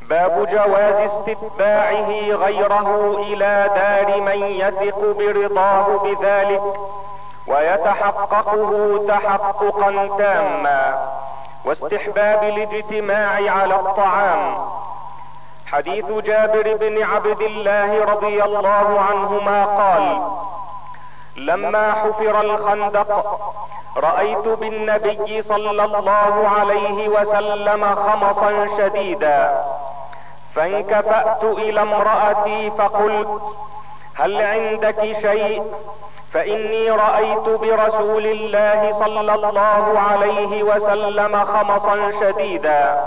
باب جواز استتباعه غيره الى دار من يثق برضاه بذلك ويتحققه تحققا تاما، واستحباب الاجتماع على الطعام. حديث جابر بن عبد الله رضي الله عنهما قال: لما حفر الخندق رأيت بالنبي صلى الله عليه وسلم خمصا شديدا، فانكفأت الى امرأتي فقلت: هل عندك شيء؟ فاني رأيت برسول الله صلى الله عليه وسلم خمصا شديدا.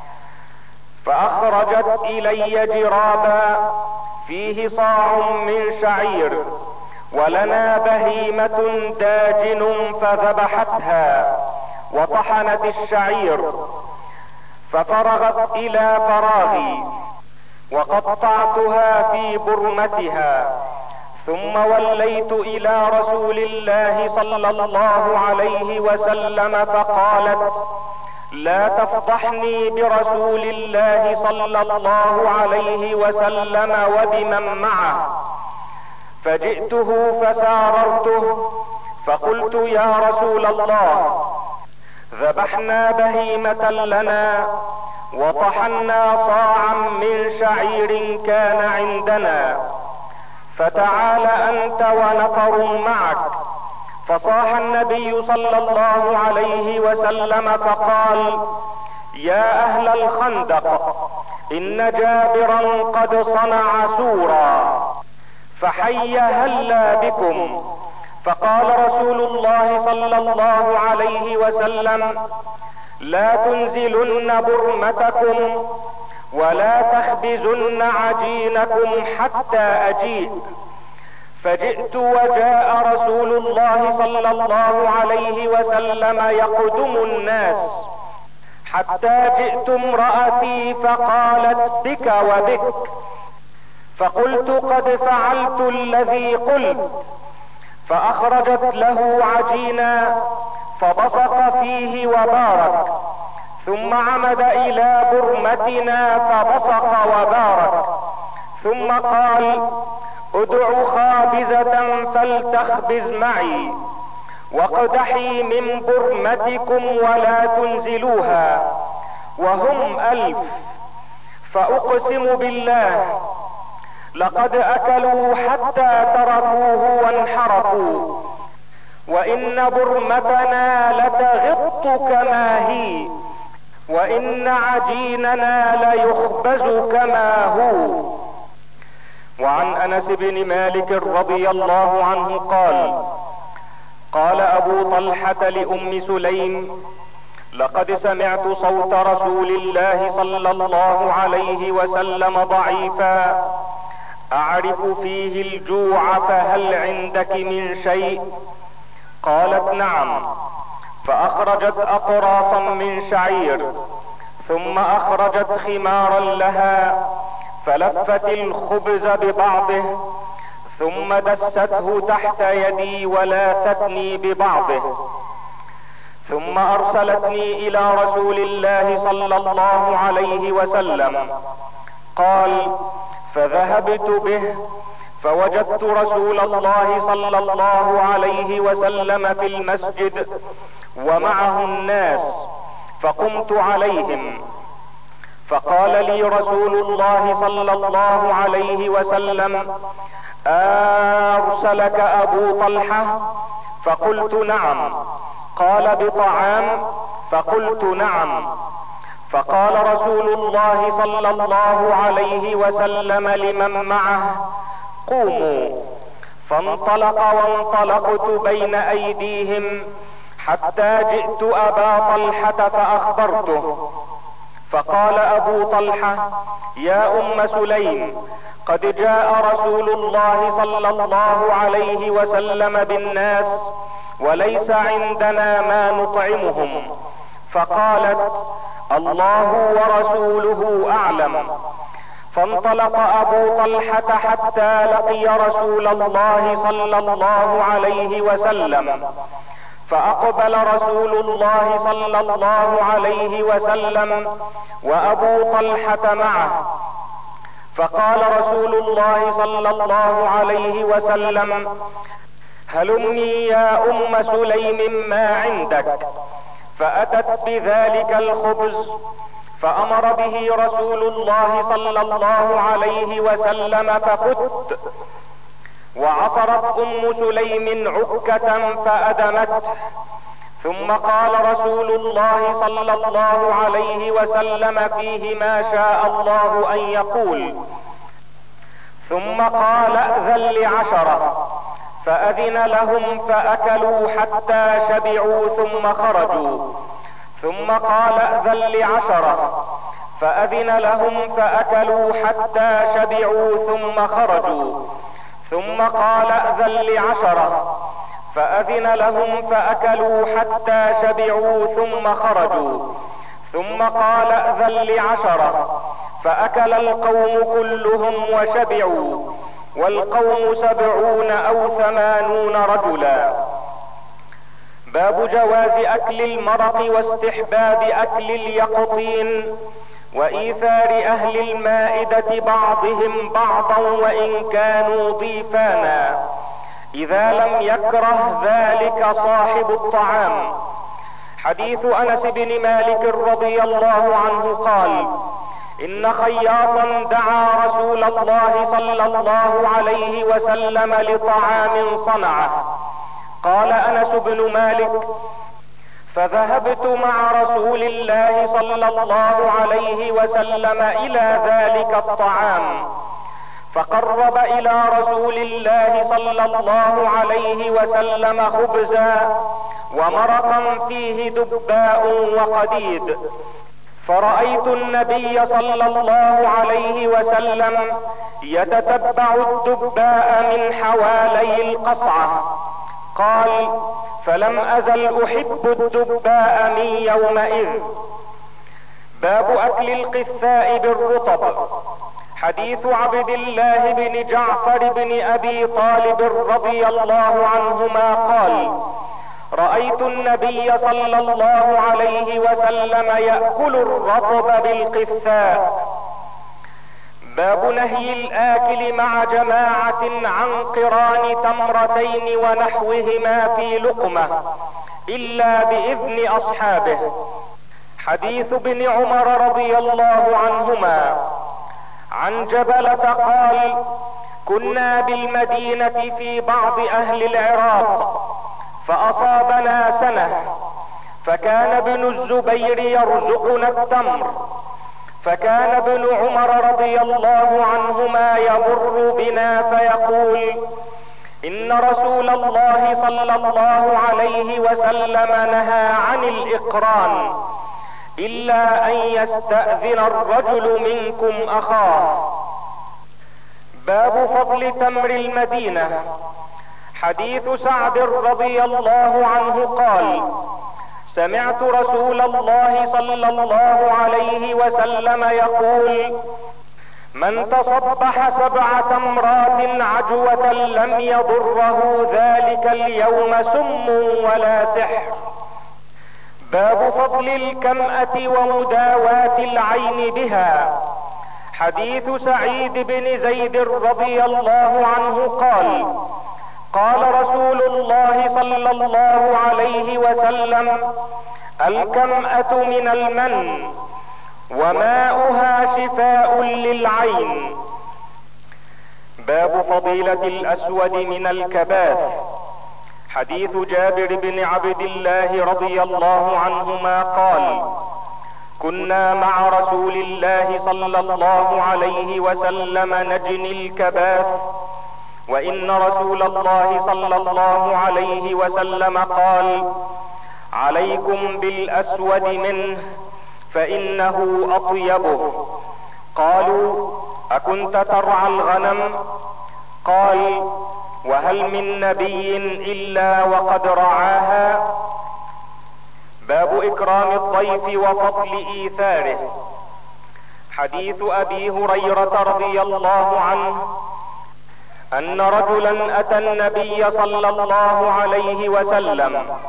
فاخرجت الي جرابا فيه صاع من شعير، ولنا بهيمة داجن، فذبحتها وطحنت الشعير، ففرغت الى فراغي وقطعتها في برمتها، ثم وليت الى رسول الله صلى الله عليه وسلم فقالت: لا تفضحني برسول الله صلى الله عليه وسلم وبمن معه. فجئته فساررته فقلت: يا رسول الله، ذبحنا بهيمة لنا وطحنا صاعا من شعير كان عندنا، فتعال انت ونفر معك. فصاح النبي صلى الله عليه وسلم فقال: يا اهل الخندق، ان جابرا قد صنع سورا، فحي هلا بكم. فقال رسول الله صلى الله عليه وسلم: لا تنزلن برمتكم ولا تخبزن عجينكم حتى اجيء. فجئت وجاء رسول الله صلى الله عليه وسلم يقدم الناس، حتى جئت امرأتي فقالت: بك وبك. فقلت: قد فعلت الذي قلت. فاخرجت له عجينا فبصق فيه وبارك، ثم عمد الى برمتنا فبصق وبارك، ثم قال: ادع خابزة فلتخبز معي، واقدحي من برمتكم ولا تنزلوها، وهم 1000. فاقسم بالله لقد اكلوا حتى تركوه وانحرفوا، وان برمتنا لتغط كما هي، وان عجيننا ليخبز كما هو. وعن انس بن مالك رضي الله عنه قال: قال ابو طلحة لام سليم: لقد سمعت صوت رسول الله صلى الله عليه وسلم ضعيفا اعرف فيه الجوع، فهل عندك من شيء؟ قالت: نعم. فاخرجت اقراصا من شعير، ثم اخرجت خمارا لها فلفت الخبز ببعضه، ثم دسته تحت يدي ولاثتني ببعضه، ثم ارسلتني الى رسول الله صلى الله عليه وسلم. قال: فذهبت به فوجدت رسول الله صلى الله عليه وسلم في المسجد ومعه الناس، فقمت عليهم، فقال لي رسول الله صلى الله عليه وسلم: ارسلك ابو طلحة؟ فقلت: نعم. قال: بطعام؟ فقلت: نعم. فقال رسول الله صلى الله عليه وسلم لمن معه: قوموا. فانطلق وانطلقت بين ايديهم حتى جئت ابا طلحة فاخبرته، فقال ابو طلحة: يا ام سليم، قد جاء رسول الله صلى الله عليه وسلم بالناس وليس عندنا ما نطعمهم. فقالت: الله ورسوله اعلم. فانطلق ابو طلحة حتى لقي رسول الله صلى الله عليه وسلم، فاقبل رسول الله صلى الله عليه وسلم وابو طلحة معه، فقال رسول الله صلى الله عليه وسلم: هلمي يا ام سليم ما عندك. فاتت بذلك الخبز، فامر به رسول الله صلى الله عليه وسلم ففت، وعصرت ام سليم عكة فادمته، ثم قال رسول الله صلى الله عليه وسلم فيه ما شاء الله ان يقول، ثم قال: ائذن لعشرة، فاذن لهم فاكلوا حتى شبعوا ثم خرجوا، ثم قال: ائذن لعشرة، فاذن لهم فاكلوا حتى شبعوا ثم خرجوا، ثم قال: ائذن لعشرة، فاذن لهم فاكلوا حتى شبعوا ثم خرجوا، ثم قال: ائذن لعشرة، فاكل القوم كلهم وشبعوا، والقوم 70 أو 80 رجلا. باب جواز اكل المرق واستحباب اكل اليقطين، وايثار اهل المائدة بعضهم بعضا وان كانوا ضيفانا، اذا لم يكره ذلك صاحب الطعام. حديث انس بن مالك رضي الله عنه قال: ان خياطا دعا رسول الله صلى الله عليه وسلم لطعام صنعه. قال انس بن مالك: فذهبت مع رسول الله صلى الله عليه وسلم الى ذلك الطعام، فقرب الى رسول الله صلى الله عليه وسلم خبزا ومرقا فيه دباء وقديد، فرأيت النبي صلى الله عليه وسلم يتتبع الدباء من حوالي القصعة. قال: فلم ازل احب الدباء من يومئذ. باب اكل القثاء بالرطب. حديث عبد الله بن جعفر بن ابي طالب رضي الله عنهما قال: رأيت النبي صلى الله عليه وسلم يأكل الرطب بالقثاء. باب نهي الاكل مع جماعة عن قران تمرتين ونحوهما في لقمة الا باذن اصحابه. حديث ابن عمر رضي الله عنهما عن جبلة قال: كنا بالمدينة في بعض اهل العراق، فاصابنا سنة، فكان ابن الزبير يرزقنا التمر، فكان ابن عمر رضي الله عنهما يمر بنا فيقول: ان رسول الله صلى الله عليه وسلم نهى عن الاقران الا ان يستأذن الرجل منكم اخاه. باب فضل تمر المدينة. حديث سعد رضي الله عنه قال: سمعت رسول الله صلى الله عليه وسلم يقول: من تصبح 7 تمرات عجوة لم يضره ذلك اليوم سم ولا سحر. باب فضل الكمأة ومداواة العين بها. حديث سعيد بن زيد رضي الله عنه قال: قال رسول الله صلى الله عليه وسلم: الكمأة من المن وماؤها شفاء للعين. باب فضيلة الاسود من الكباث. حديث جابر بن عبد الله رضي الله عنهما قال: كنا مع رسول الله صلى الله عليه وسلم نجني الكباث، وان رسول الله صلى الله عليه وسلم قال: عليكم بالاسود منه فانه اطيبه. قالوا: اكنت ترعى الغنم؟ قال: وهل من نبي الا وقد رعاها. باب اكرام الضيف وفضل ايثاره. حديث ابي هريرة رضي الله عنه ان رجلا اتى النبي صلى الله عليه وسلم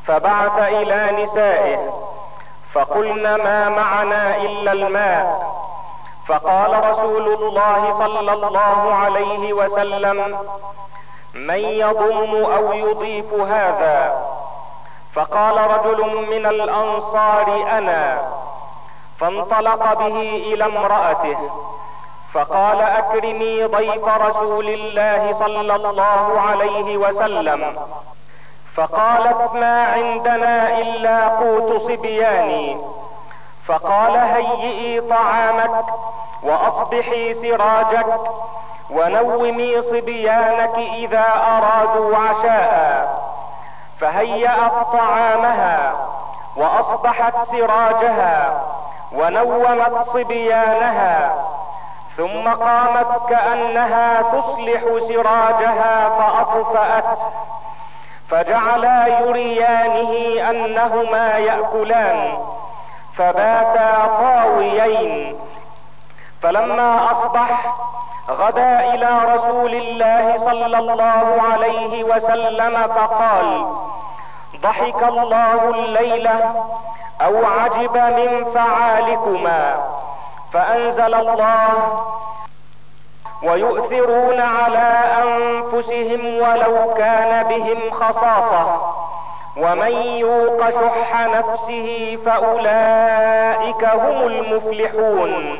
فبعث الى نسائه فقلن ما معنا الا الماء. فقال رسول الله صلى الله عليه وسلم: من يضم او يضيف هذا؟ فقال رجل من الانصار: انا. فانطلق به الى امرأته فقال: اكرمي ضيف رسول الله صلى الله عليه وسلم. فقالت: ما عندنا الا قوت صبياني. فقال: هيئي طعامك واصبحي سراجك ونومي صبيانك اذا ارادوا عشاء. فهيأت طعامها واصبحت سراجها ونومت صبيانها، ثم قامت كأنها تصلح سراجها فأطفأته، فجعلا يريانه انهما يأكلان، فباتا طاويين. فلما اصبح غدا الى رسول الله صلى الله عليه وسلم فقال: ضحك الله الليلة او عجب من فعالكما. فانزل الله: ويؤثرون على انفسهم ولو كان بهم خصاصة ومن يوق شح نفسه فاولئك هم المفلحون.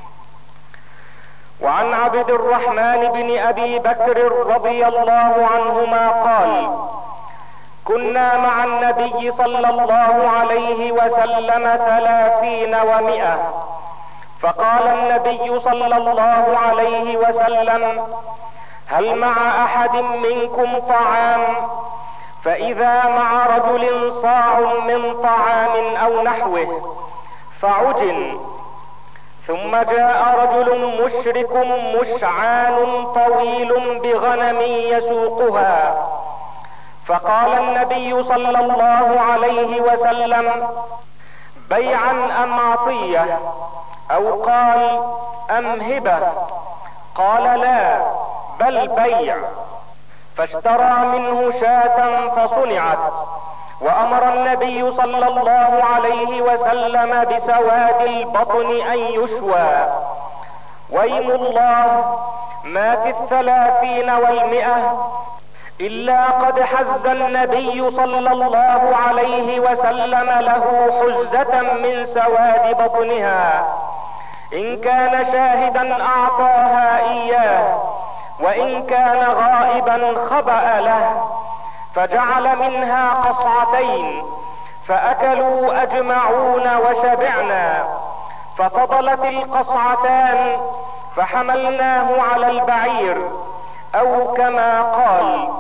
وعن عبد الرحمن بن ابي بكر رضي الله عنهما قال: كنا مع النبي صلى الله عليه وسلم 30 و100. فقال النبي صلى الله عليه وسلم: هل مع احد منكم طعام؟ فاذا مع رجل صاع من طعام او نحوه فعجن. ثم جاء رجل مشرك مشعان طويل بغنم يسوقها، فقال النبي صلى الله عليه وسلم: بيعا ام عطية؟ او قال: ام هبة؟ قال: لا بل بيع. فاشترى منه شاة فصنعت، وامر النبي صلى الله عليه وسلم بسواد البطن ان يشوى. ويم الله ما في 30 و100 الا قد حز النبي صلى الله عليه وسلم له حزة من سواد بطنها، ان كان شاهدا اعطاها اياه وان كان غائبا خبأ له. فجعل منها قصعتين فاكلوا اجمعون وشبعنا. ففضلت القصعتان فحملناه على البعير، او كما قال.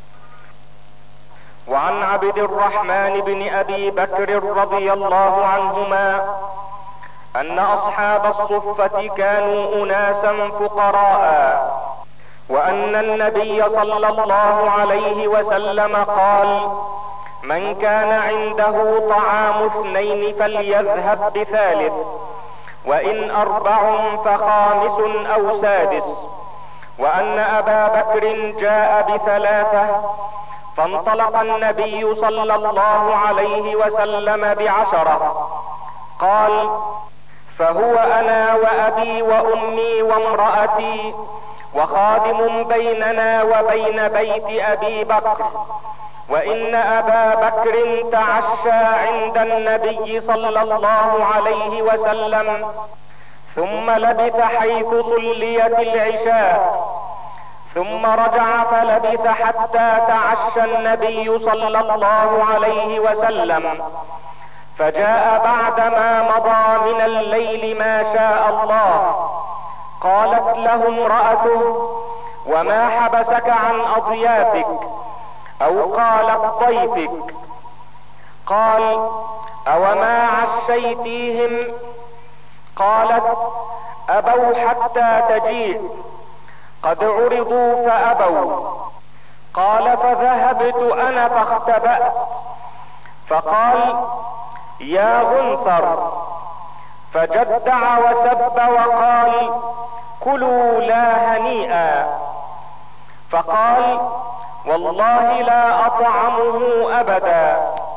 وعن عبد الرحمن بن ابي بكر رضي الله عنهما ان اصحاب الصفة كانوا اناسا فقراء، وان النبي صلى الله عليه وسلم قال: من كان عنده طعام 2 فليذهب ب3، وان 4 فخامس او سادس. وان ابا بكر جاء ب3، فانطلق النبي صلى الله عليه وسلم ب10. قال: فهو انا وابي وامي وامرأتي وخادم بيننا وبين بيت ابي بكر. وان ابا بكر تعشى عند النبي صلى الله عليه وسلم ثم لبث حيث صليت العشاء، ثم رجع فلبث حتى تعشى النبي صلى الله عليه وسلم. فجاء بعدما مضى من الليل ما شاء الله. قالت له امرأته: وما حبسك عن اضيافك؟ او قالت ضيفك؟ قال: اوما عشيتيهم؟ قالت: ابوا حتى تجيء، قد عرضوا فابوا. قال: فذهبت انا فاختبأت. فقال: يا غنثر. فجدع وسب وقال: كلوا لا هنيئا. فقال: والله لا اطعمه ابدا.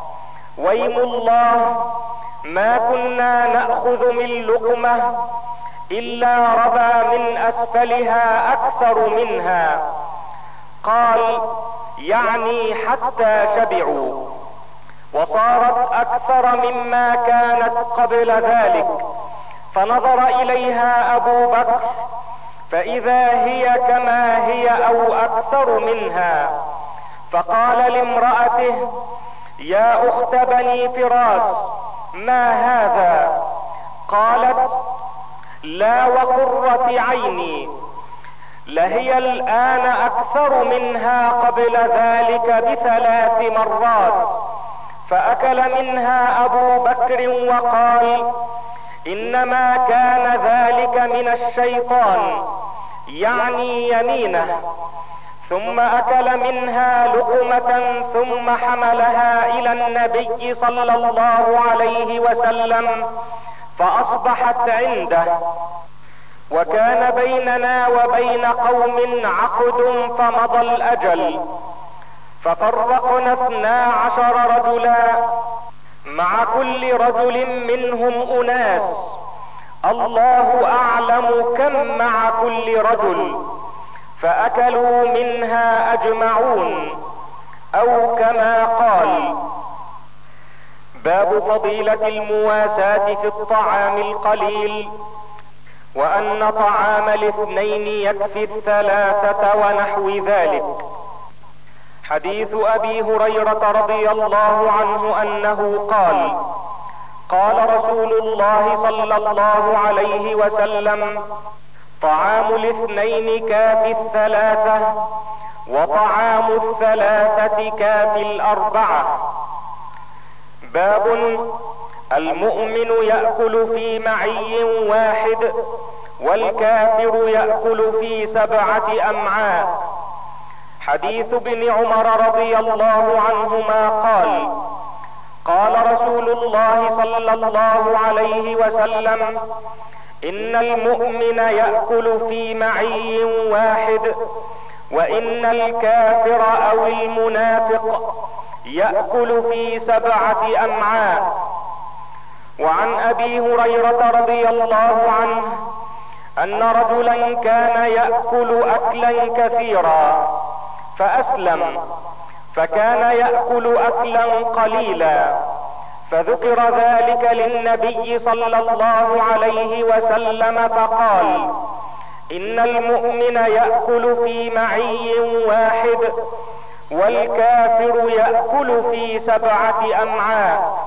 ويم الله ما كنا نأخذ من لقمة الا ربى من اسفلها اكثر منها. قال يعني حتى شبعوا، وصارت اكثر مما كانت قبل ذلك. فنظر اليها ابو بكر فاذا هي كما هي او اكثر منها، فقال لامرأته يا اخت بني فراس ما هذا؟ قالت لا وقرة عيني، لهي الان اكثر منها قبل ذلك ب3 مرات. فاكل منها ابو بكر وقال انما كان ذلك من الشيطان، يعني يمينه. ثم اكل منها لقمة ثم حملها الى النبي صلى الله عليه وسلم فاصبحت عنده. وكان بيننا وبين قوم عقد فمضى الاجل، ففرقنا 12 رجلا، مع كل رجل منهم اناس الله اعلم كم مع كل رجل، فاكلوا منها اجمعون، او كما قال. باب فضيلة المواساة في الطعام القليل، وان طعام 2 يكفي 3 ونحو ذلك. حديث ابي هريرة رضي الله عنه انه قال قال رسول الله صلى الله عليه وسلم طعام 2 كافي 3، وطعام 3 كافي 4. باب المؤمن يأكل في معي واحد، والكافر يأكل في 7 أمعاء. حديث ابن عمر رضي الله عنهما قال قال رسول الله صلى الله عليه وسلم ان المؤمن يأكل في معي واحد، وان الكافر او المنافق يأكل في 7 أمعاء. وعن ابي هريرة رضي الله عنه ان رجلا كان يأكل اكلا كثيرا فاسلم، فكان يأكل اكلا قليلا، فذكر ذلك للنبي صلى الله عليه وسلم فقال ان المؤمن يأكل في معي واحد، والكافر يأكل في 7 أمعاء.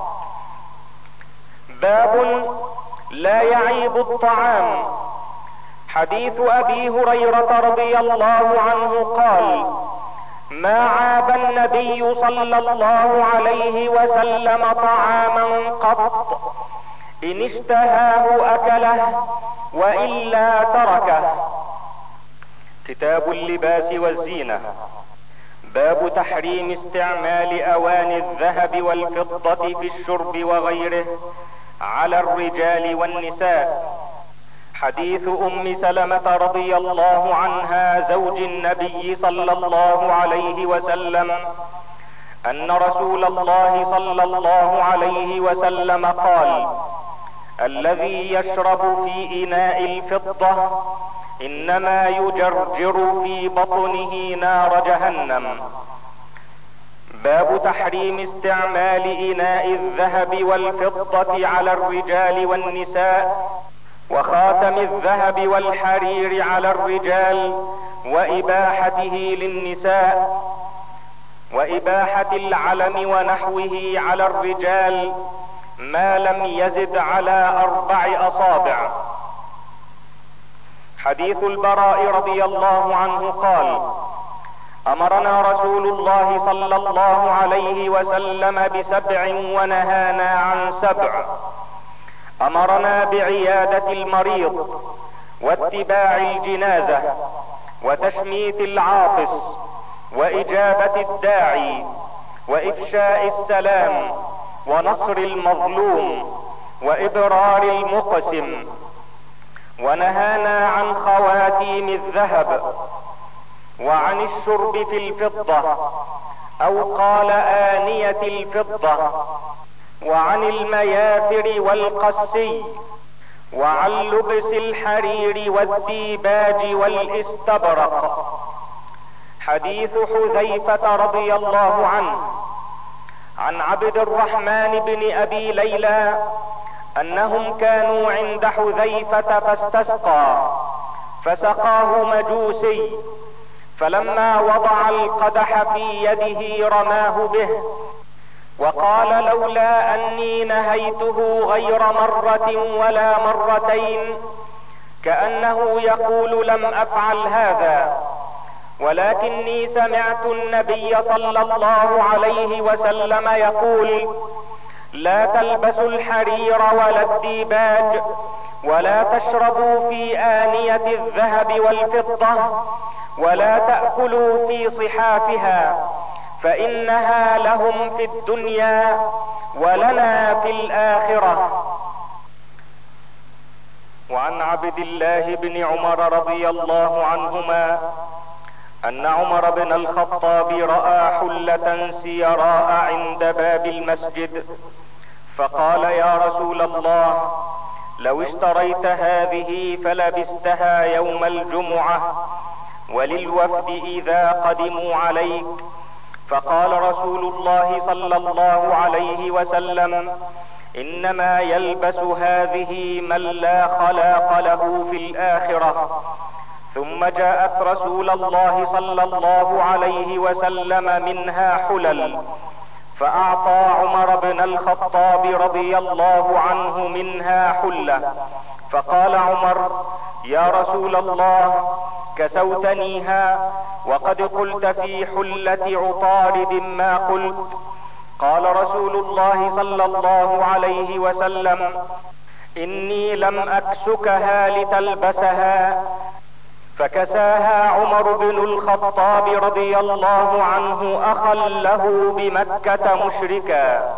باب لا يعيب الطعام. حديث ابي هريرة رضي الله عنه قال ما عاب النبي صلى الله عليه وسلم طعاما قط، ان اشتهاه اكله والا تركه. كتاب اللباس والزينة. باب تحريم استعمال اواني الذهب والفضة في الشرب وغيره على الرجال والنساء. حديث ام سلمة رضي الله عنها زوج النبي صلى الله عليه وسلم ان رسول الله صلى الله عليه وسلم قال الذي يشرب في اناء الفضة انما يجرجر في بطنه نار جهنم. باب تحريم استعمال اناء الذهب والفضة على الرجال والنساء، وخاتم الذهب والحرير على الرجال، واباحته للنساء، واباحة العلم ونحوه على الرجال ما لم يزد على 4 أصابع. حديث البراء رضي الله عنه قال امرنا رسول الله صلى الله عليه وسلم ب7 ونهانا عن 7. امرنا بعيادة المريض، واتباع الجنازة، وتشميت العاطس، واجابة الداعي، وافشاء السلام، ونصر المظلوم، وابرار المقسم. ونهانا عن خواتيم الذهب، وعن الشرب في الفضة، او قال آنية الفضة، وعن المياثر والقسي، وعن لبس الحرير والديباج والاستبرق. حديث حذيفة رضي الله عنه عن عبد الرحمن بن ابي ليلى انهم كانوا عند حذيفة فاستسقى، فسقاه مجوسي، فلما وضع القدح في يده رماه به، وقال لولا اني نهيته غير مرة ولا مرتين، كأنه يقول لم افعل هذا، ولكني سمعت النبي صلى الله عليه وسلم يقول: لا تلبسوا الحرير ولا الديباج، ولا تشربوا في آنية الذهب والفضة، ولا تأكلوا في صحافها، فإنها لهم في الدنيا ولنا في الآخرة. وعن عبد الله بن عمر رضي الله عنهما ان عمر بن الخطاب رأى حلة سيراء عند باب المسجد، فقال: يا رسول الله، لو اشتريت هذه فلبستها يوم الجمعة وللوفد اذا قدموا عليك. فقال رسول الله صلى الله عليه وسلم: انما يلبس هذه من لا خلاق له في الآخرة. ثم جاءت رسول الله صلى الله عليه وسلم منها حلل، فاعطى عمر بن الخطاب رضي الله عنه منها حلة، فقال عمر: يا رسول الله، كسوتنيها وقد قلت في حلة عطارد ما قلت. قال رسول الله صلى الله عليه وسلم: اني لم اكسكها لتلبسها. فكساها عمر بن الخطاب رضي الله عنه اخا له بمكة مشركا.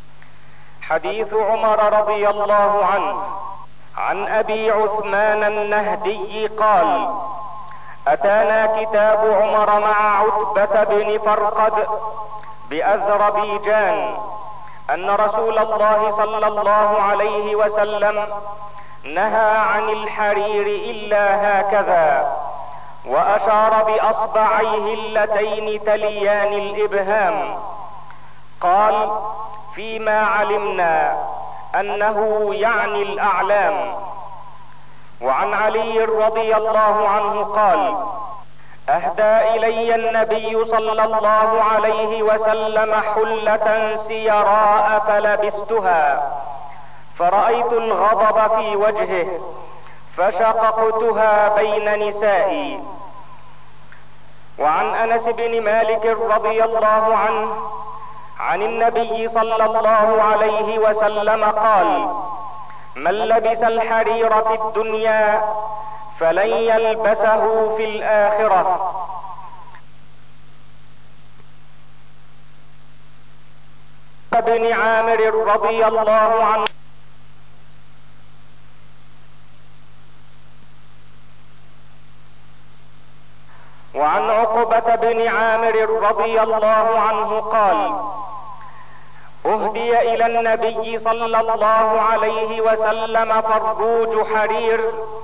حديث عمر رضي الله عنه عن ابي عثمان النهدي قال: اتانا كتاب عمر مع عتبة بن فرقد باذربيجان ان رسول الله صلى الله عليه وسلم نهى عن الحرير الا هكذا، واشار باصبعيه اللتين تليان الابهام. قال: فيما علمنا انه يعني الاعلام. وعن علي رضي الله عنه قال: اهدى الي النبي صلى الله عليه وسلم حلة سيراء فلبستها، فرأيت الغضب في وجهه فشققتها بين نسائي. وعن انس بن مالك رضي الله عنه عن النبي صلى الله عليه وسلم قال: من لبس الحرير في الدنيا فلن يلبسه في الآخرة. بن عامر رضي الله عنه وعن عقبة بن عامر رضي الله عنه قال: اهدي الى النبي صلى الله عليه وسلم فروج حرير،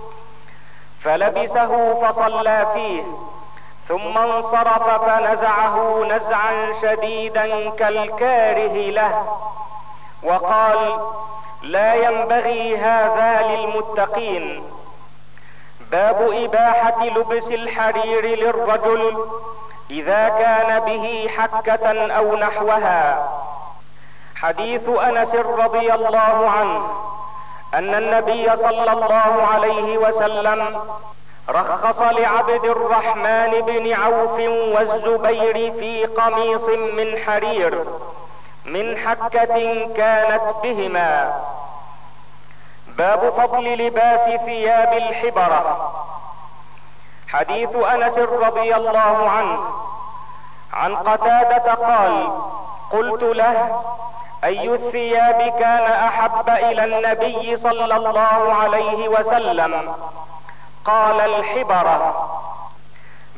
فلبسه فصلى فيه، ثم انصرف فنزعه نزعا شديدا كالكاره له، وقال: لا ينبغي هذا للمتقين. باب اباحة لبس الحرير للرجل اذا كان به حكة او نحوها. حديث انس رضي الله عنه ان النبي صلى الله عليه وسلم رخص لعبد الرحمن بن عوف والزبير في قميص من حرير من حكة كانت بهما. باب فضل لباس ثياب الحبرة. حديث انس رضي الله عنه عن قتادة قال: قلت له: اي الثياب كان احب الى النبي صلى الله عليه وسلم؟ قال: الحبرة.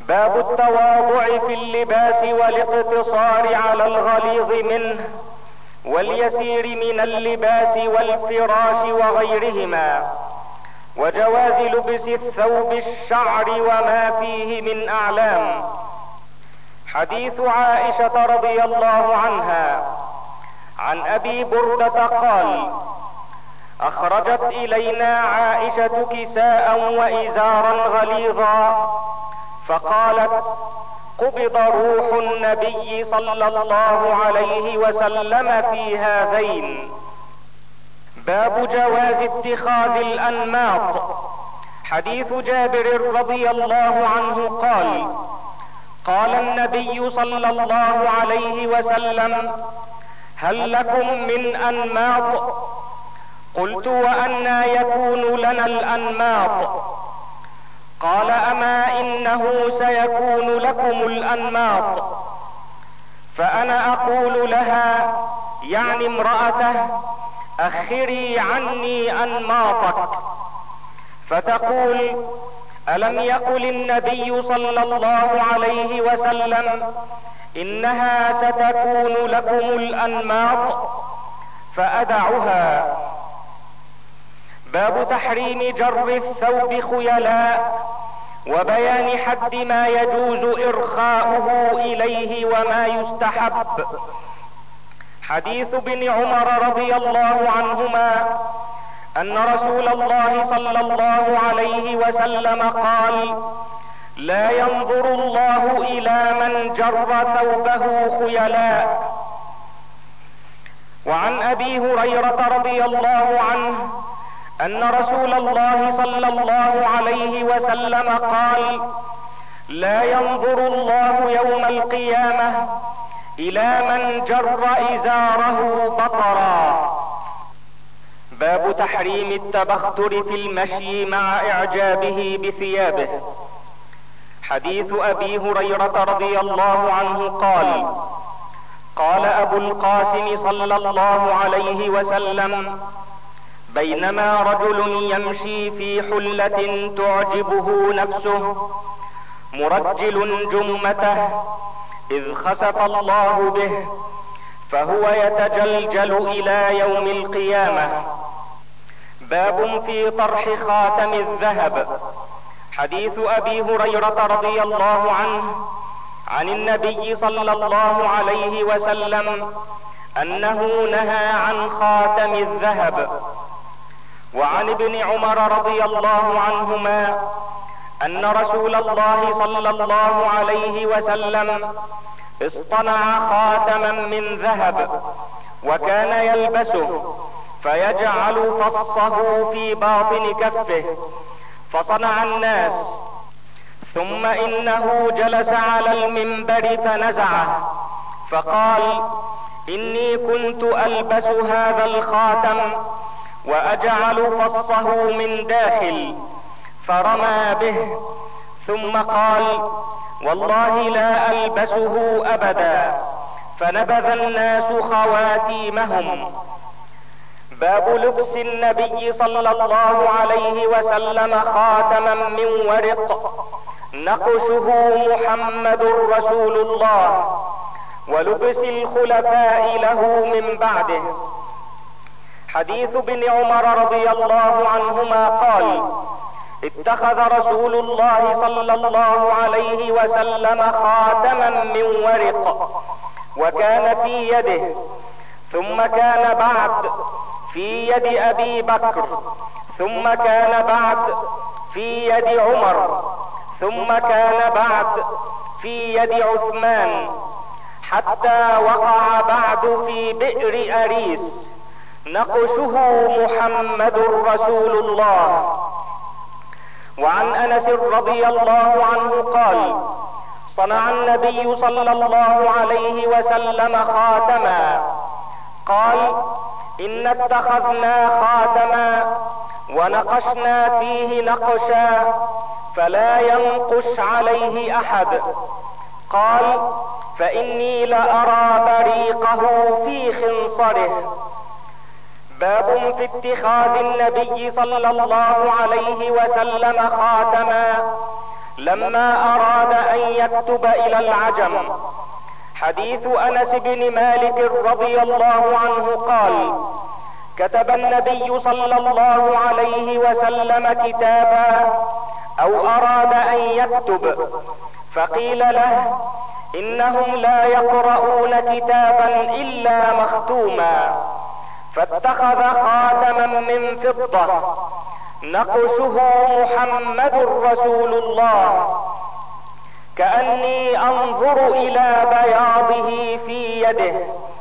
باب التواضع في اللباس والاقتصار على الغليظ منه واليسير من اللباس والفراش وغيرهما، وجواز لبس الثوب الشعر وما فيه من اعلام. حديث عائشة رضي الله عنها عن ابي بردة قال: اخرجت الينا عائشة كساء وازارا غليظا فقالت: قبض روح النبي صلى الله عليه وسلم في هذين. باب جواز اتخاذ الانماط. حديث جابر رضي الله عنه قال: قال النبي صلى الله عليه وسلم: هل لكم من انماط؟ قلت: وأنى يكون لنا الانماط؟ قال: اما انه سيكون لكم الانماط. فانا اقول لها، يعني امرأته: اخري عني انماطك. فتقول: الم يقل النبي صلى الله عليه وسلم: انها ستكون لكم الانماط؟ فادعها. باب تحريم جر الثوب خيلاء وبيان حد ما يجوز ارخاؤه اليه وما يستحب. حديث ابن عمر رضي الله عنهما ان رسول الله صلى الله عليه وسلم قال: لا ينظر الله الى من جر ثوبه خيلاء. وعن ابي هريرة رضي الله عنه ان رسول الله صلى الله عليه وسلم قال: لا ينظر الله يوم القيامة الى من جر ازاره بطرا. باب تحريم التبختر في المشي مع اعجابه بثيابه. حديث ابي هريرة رضي الله عنه قال: قال ابو القاسم صلى الله عليه وسلم: بينما رجل يمشي في حلة تعجبه نفسه مرجل جمته اذ خسف الله به فهو يتجلجل الى يوم القيامة. باب في طرح خاتم الذهب. حديث ابي هريرة رضي الله عنه عن النبي صلى الله عليه وسلم انه نهى عن خاتم الذهب. وعن ابن عمر رضي الله عنهما ان رسول الله صلى الله عليه وسلم اصطنع خاتما من ذهب وكان يلبسه فيجعل فصه في باطن كفه، فصنع الناس. ثم انه جلس على المنبر فنزعه فقال: اني كنت البس هذا الخاتم واجعل فصه من داخل، فرمى به ثم قال: والله لا البسه ابدا، فنبذ الناس خواتيمهم. باب لبس النبي صلى الله عليه وسلم خاتما من ورق نقشه محمد رسول الله، ولبس الخلفاء له من بعده. حديث ابن عمر رضي الله عنهما قال: اتخذ رسول الله صلى الله عليه وسلم خاتما من ورق وكان في يده، ثم كان بعد في يد ابي بكر، ثم كان بعد في يد عمر، ثم كان بعد في يد عثمان، حتى وقع بعد في بئر اريس، نقشه محمد رسول الله. وعن انس رضي الله عنه قال: صنع النبي صلى الله عليه وسلم خاتما، قال: إن اتخذنا خاتما ونقشنا فيه نقشا فلا ينقش عليه احد. قال: فاني لارى بريقه في خنصره. باب في اتخاذ النبي صلى الله عليه وسلم خاتما لما اراد ان يكتب الى العجم. حديث انس بن مالك رضي الله عنه قال: كتب النبي صلى الله عليه وسلم كتابا او اراد ان يكتب، فقيل له: انهم لا يقرؤون كتابا الا مختوما، فاتخذ خاتما من فضة نقشه محمد رسول الله، كأني انظر الى بياضه في يده.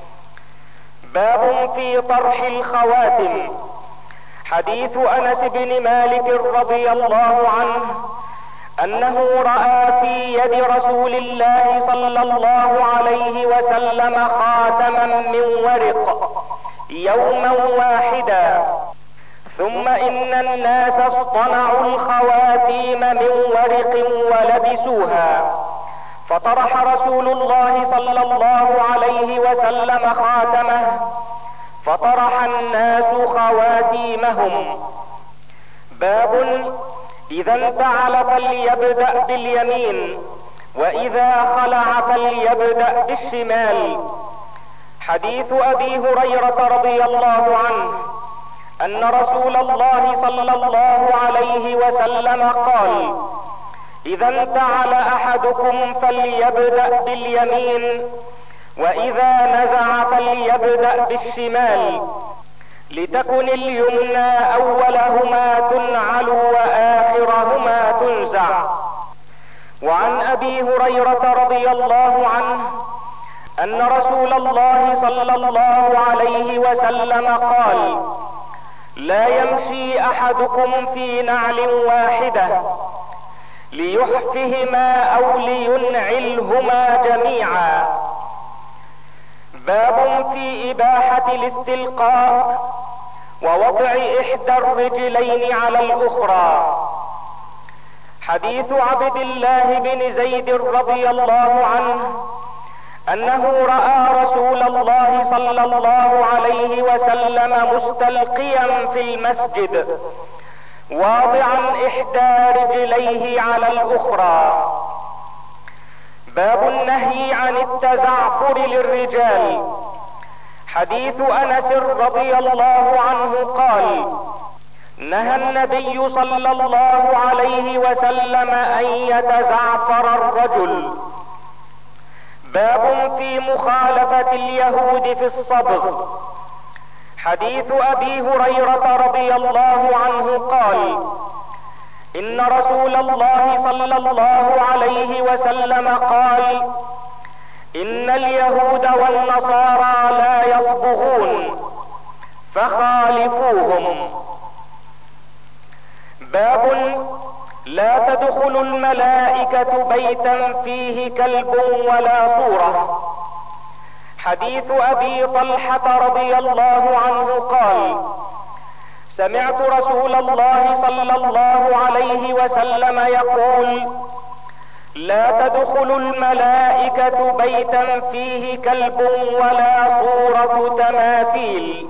باب في طرح الخواتم. حديث انس بن مالك رضي الله عنه انه رأى في يد رسول الله صلى الله عليه وسلم خاتما من ورق يوما واحدا، ثم ان الناس اصطنعوا الخواتيم من ورق ولبسوها، فطرح رسول الله صلى الله عليه وسلم خاتمه، فطرح الناس خواتيمهم. باب اذا انتعل فليبدأ باليمين، واذا خلع فليبدأ بالشمال. حديث ابي هريرة رضي الله عنه ان رسول الله صلى الله عليه وسلم قال: اذا انتعل احدكم فليبدأ باليمين، واذا نزع فليبدأ بالشمال، لتكن اليمنى اولهما تنعل واخرهما تنزع. وعن ابي هريرة رضي الله عنه ان رسول الله صلى الله عليه وسلم قال: لا يمشي احدكم في نعل واحدة ليحفهما او لينعلهما جميعا. باب في اباحة الاستلقاء ووضع احدى الرجلين على الاخرى. حديث عبد الله بن زيد رضي الله عنه انه رأى رسول الله صلى الله عليه وسلم مستلقيا في المسجد واضعا احدى رجليه على الاخرى. باب النهي عن التزعفر للرجال. حديث انس رضي الله عنه قال: نهى النبي صلى الله عليه وسلم ان يتزعفر الرجل. باب في مخالفة اليهود في الصبغ. حديث ابي هريرة رضي الله عنه قال: ان رسول الله صلى الله عليه وسلم قال: ان اليهود والنصارى لا يصبغون فخالفوهم. باب لا تدخل الملائكة بيتا فيه كلب ولا صورة. حديث ابي طلحة رضي الله عنه قال: سمعت رسول الله صلى الله عليه وسلم يقول: لا تدخل الملائكة بيتا فيه كلب ولا صورة تماثيل.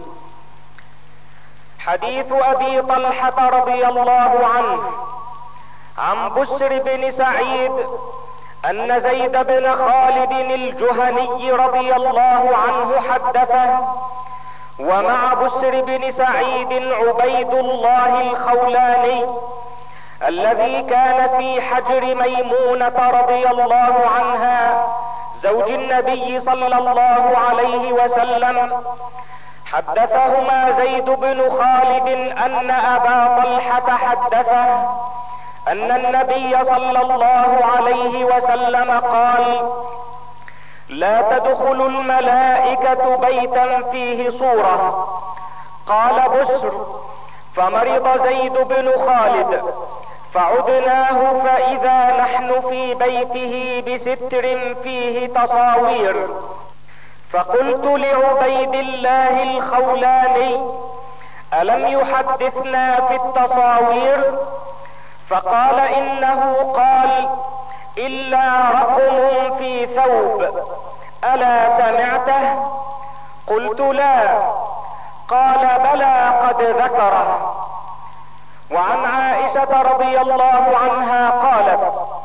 حديث ابي طلحة رضي الله عنه عن بسر بن سعيد ان زيد بن خالد الجهني رضي الله عنه حدثه، ومع بسر بن سعيد عبيد الله الخولاني الذي كان في حجر ميمونة رضي الله عنها زوج النبي صلى الله عليه وسلم. حدثهما زيد بن خالد ان ابا طلحة حدثه ان النبي صلى الله عليه وسلم قال: لا تدخل الملائكة بيتا فيه صورة. قال بسر: فمرض زيد بن خالد فعدناه فاذا نحن في بيته بستر فيه تصاوير، فقلت لعبيد الله الخولاني: الم يحدثنا في التصاوير؟ فقال: انه قال: الا رقم في ثوب، الا سمعته؟ قلت: لا. قال: بلى قد ذكره. وعن عائشة رضي الله عنها قالت: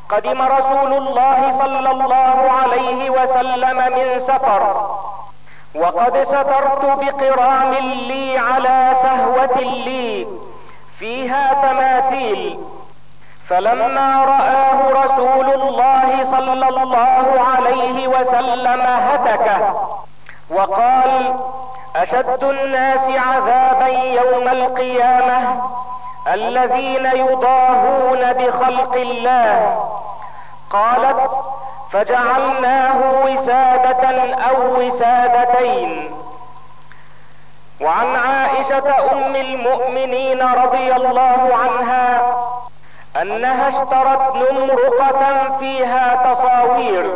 قدم رسول الله صلى الله عليه وسلم من سفر، وقد سترت بقرام لي على سهوة لي فيها تماثيل، فلما رآه رسول الله صلى الله عليه وسلم هتكه وقال: أشد الناس عذابا يوم القيامة الذين يضاهون بخلق الله. قالت: فجعلناه وسادة أو وسادتين. وعن عائشة أم المؤمنين رضي الله عنها أنها اشترت نمرقة فيها تصاوير،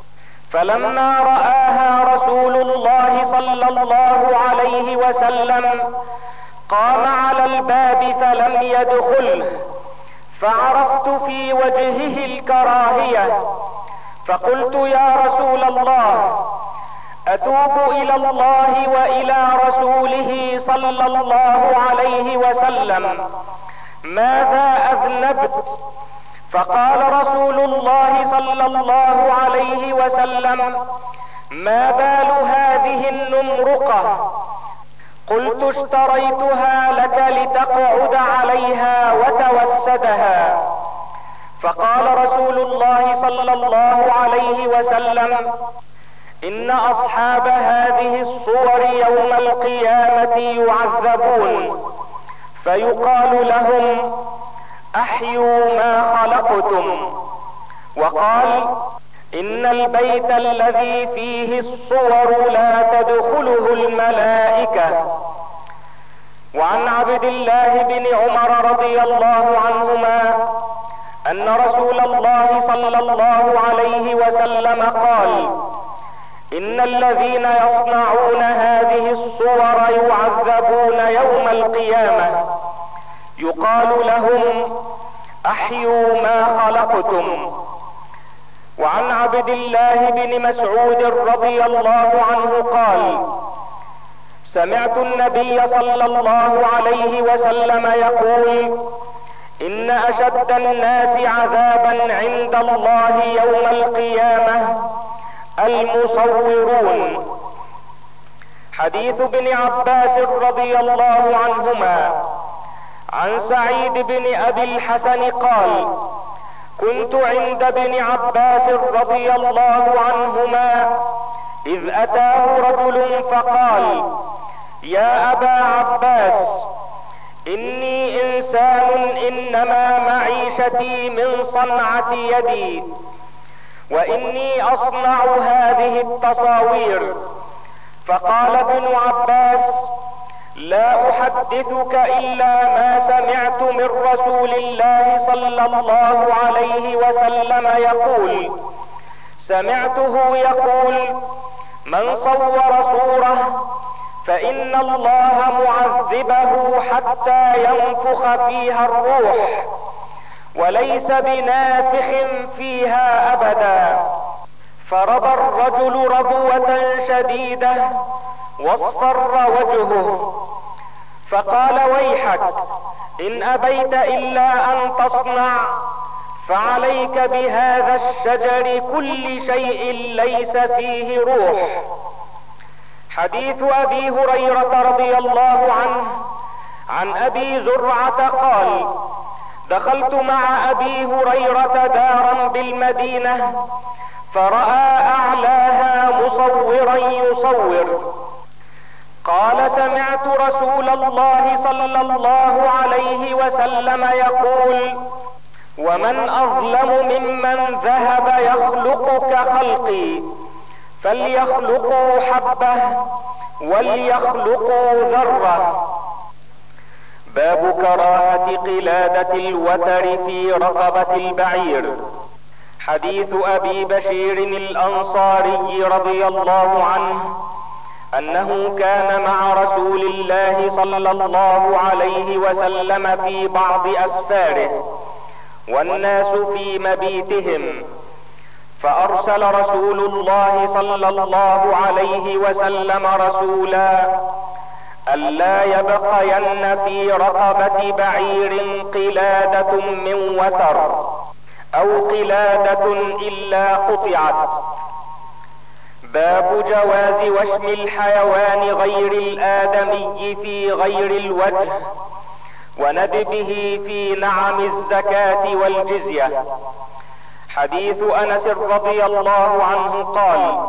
فلما رآها رسول الله صلى الله عليه وسلم قام على الباب فلم يدخله، فعرفت في وجهه الكراهية، فقلت: يا رسول الله، أتوب إلى الله وإلى رسوله صلى الله عليه وسلم، ماذا أذنبت؟ فقال رسول الله صلى الله عليه وسلم: ما بال هذه النمرقة؟ قلت: اشتريتها لك لتقعد عليها وتوسدها. فقال رسول الله صلى الله عليه وسلم: إن أصحاب هذه الصور يوم القيامة يعذبون، فيقال لهم: أحيوا ما خلقتم. وقال: إن البيت الذي فيه الصور لا تدخله الملائكة. وعن عبد الله بن عمر رضي الله عنهما أن رسول الله صلى الله عليه وسلم قال: إن الذين يصنعون هذه الصور يعذبون يوم القيامة، يقال لهم: أحيوا ما خلقتم. وعن عبد الله بن مسعود رضي الله عنه قال: سمعت النبي صلى الله عليه وسلم يقول: إن أشد الناس عذابا عند الله يوم القيامة المصورون. حديث ابن عباس رضي الله عنهما عن سعيد بن أبي الحسن قال: كنت عند ابن عباس رضي الله عنهما إذ أتاه رجل فقال: يا أبا عباس، إني إنسان إنما معيشتي من صنعة يدي، وإني أصنع هذه التصاوير. فقال ابن عباس: لا أحدثك إلا ما سمعت من رسول الله صلى الله عليه وسلم يقول. سمعته يقول: من صور صورة فإن الله معذبه حتى ينفخ فيها الروح، وليس بنافخ فيها أبدا. فربى الرجل ربوة شديدة واصفر وجهه، فقال: ويحك، إن أبيت إلا أن تصنع فعليك بهذا الشجر كل شيء ليس فيه روح. حديث أبي هريرة رضي الله عنه عن أبي زرعة قال: دخلت مع أبي هريرة دارا بالمدينة، فرأى أعلاها مصورا يصور. قال: سمعت رسول الله صلى الله عليه وسلم يقول: ومن أظلم ممن ذهب يخلق كخلقي، فليخلقوا حبة وليخلقوا ذرة. باب كراهة قلادة الوتر في رقبة البعير. حديث أبي بشير الأنصاري رضي الله عنه أنه كان مع رسول الله صلى الله عليه وسلم في بعض أسفاره والناس في مبيتهم، فأرسل رسول الله صلى الله عليه وسلم رسولا ألا يبقين في رقبة بعير قلادة من وتر، او قلادة الا قطعت. باب جواز وشم الحيوان غير الادمي في غير الوجه وندبه في نعم الزكاة والجزية. حديث انس رضي الله عنه قال: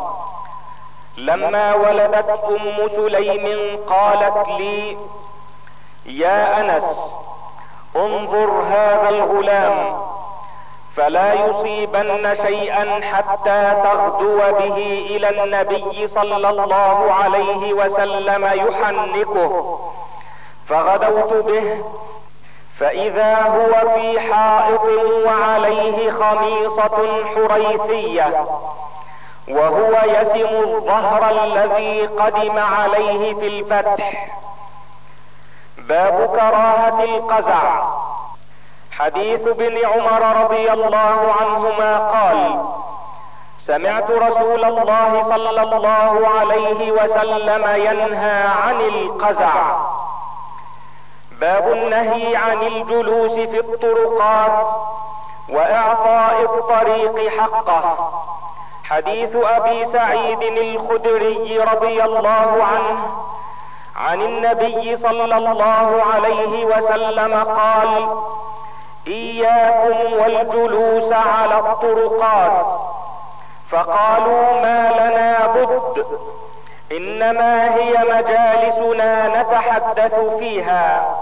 لما ولدت ام سليم قالت لي: يا انس، انظر هذا الغلام فلا يصيبن شيئا حتى تغدو به الى النبي صلى الله عليه وسلم يحنكه. فغدوت به فاذا هو في حائط وعليه خميصة حريثية وهو يسم الظهر الذي قدم عليه في الفتح. باب كراهة القزع. حديث ابن عمر رضي الله عنهما قال: سمعت رسول الله صلى الله عليه وسلم ينهى عن القزع. باب النهي عن الجلوس في الطرقات واعطاء الطريق حقه. حديث ابي سعيد الخدري رضي الله عنه عن النبي صلى الله عليه وسلم قال: اياكم والجلوس على الطرقات. فقالوا: ما لنا بد، انما هي مجالسنا نتحدث فيها.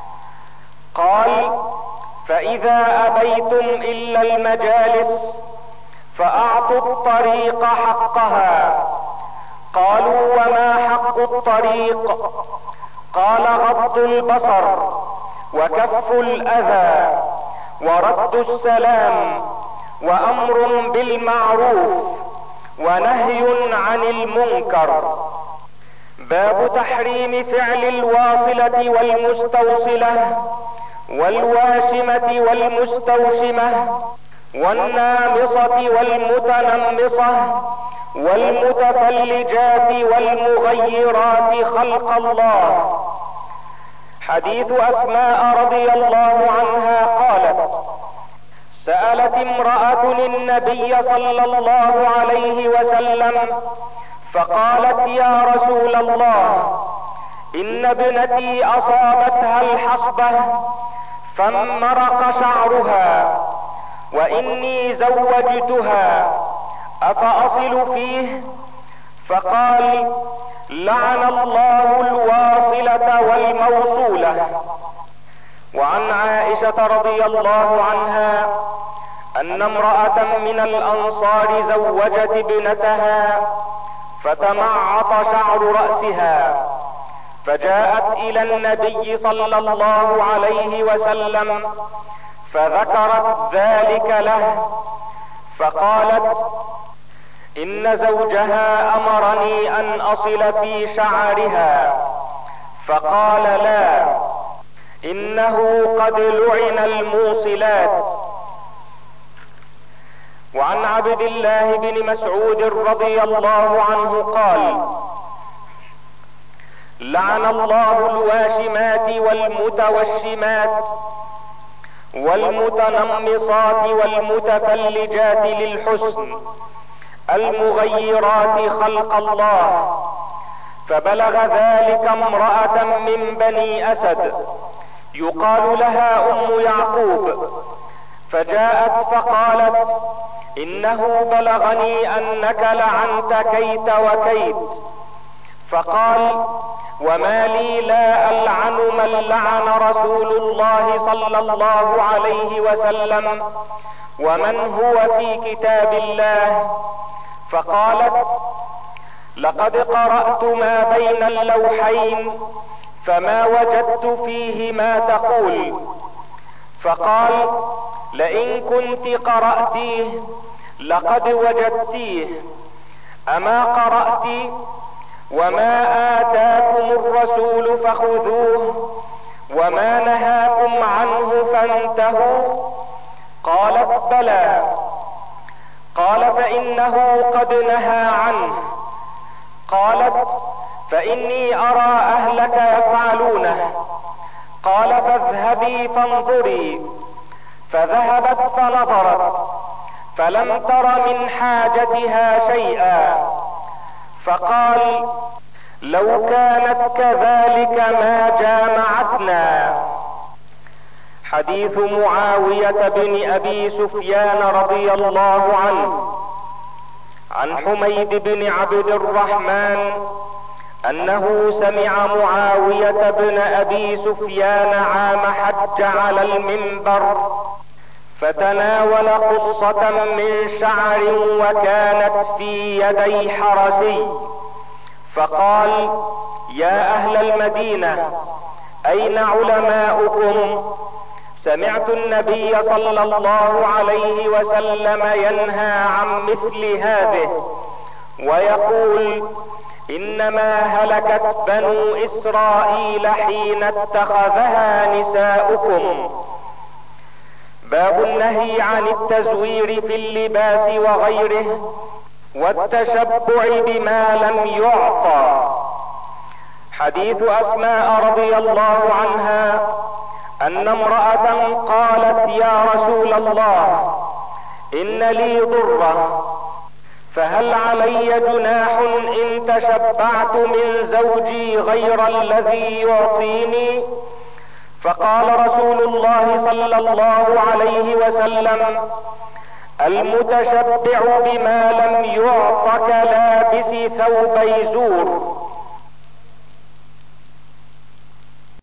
قال: فاذا ابيتم الا المجالس فاعطوا الطريق حقها. قالوا: وما حق الطريق؟ قال: غض البصر وكف الاذى ورد السلام وامر بالمعروف ونهي عن المنكر. باب تحريم فعل الواصلة والمستوصلة والواشمة والمستوشمة والنامصة والمتنمصة والمتفلجات والمغيرات خلق الله. حديث اسماء رضي الله عنها قالت: سألت امرأة النبي صلى الله عليه وسلم فقالت: يا رسول الله، ان ابنتي اصابتها الحصبة فانمرق شعرها واني زوجتها، افاصل فيه؟ فقال: لعن الله الواصلة والموصولة. وعن عائشة رضي الله عنها ان امرأة من الانصار زوجت ابنتها فتمعط شعر رأسها، فجاءت الى النبي صلى الله عليه وسلم فذكرت ذلك له، فقالت: ان زوجها امرني ان اصل في شعرها. فقال: لا، انه قد لعن الموصلات. وعن عبد الله بن مسعود رضي الله عنه قال: لعن الله الواشمات والمتوشمات والمتنمصات والمتفلجات للحسن المغيرات خلق الله. فبلغ ذلك امرأة من بني اسد يقال لها ام يعقوب، فجاءت فقالت: انه بلغني انك لعنت كيت وكيت. فقال: وما لي لا العن من لعن رسول الله صلى الله عليه وسلم ومن هو في كتاب الله. فقالت: لقد قرأت ما بين اللوحين فما وجدت فيه ما تقول. فقال: لئن كنت قرأتيه لقد وجدتيه. اما قرأت: وما آتاكم الرسول فخذوه وما نهاكم عنه فانتهوا؟ قالت: بلى. قال: فإنه قد نهى عنه. قالت: فإني أرى أهلك يفعلونه. قال: فاذهبي فانظري. فذهبت فنظرت فلم تر من حاجتها شيئا، فقال: لو كانت كذلك ما جامعتنا. حديث معاوية بن ابي سفيان رضي الله عنه عن حميد بن عبد الرحمن انه سمع معاوية بن ابي سفيان عام حج على المنبر فتناول قصة من شعر وكانت في يدي حرسي، فقال: يا اهل المدينة، اين علماؤكم؟ سمعت النبي صلى الله عليه وسلم ينهى عن مثل هذه ويقول: انما هلكت بنو اسرائيل حين اتخذها نساؤكم. باب النهي عن التزوير في اللباس وغيره والتشبع بما لم يعطى. حديث اسماء رضي الله عنها ان امرأة قالت: يا رسول الله، ان لي ضرة، فهل علي جناح ان تشبعت من زوجي غير الذي يعطيني؟ فقال رسول الله صلى الله عليه وسلم: المتشبع بما لم يعط كلابس ثوبي زور.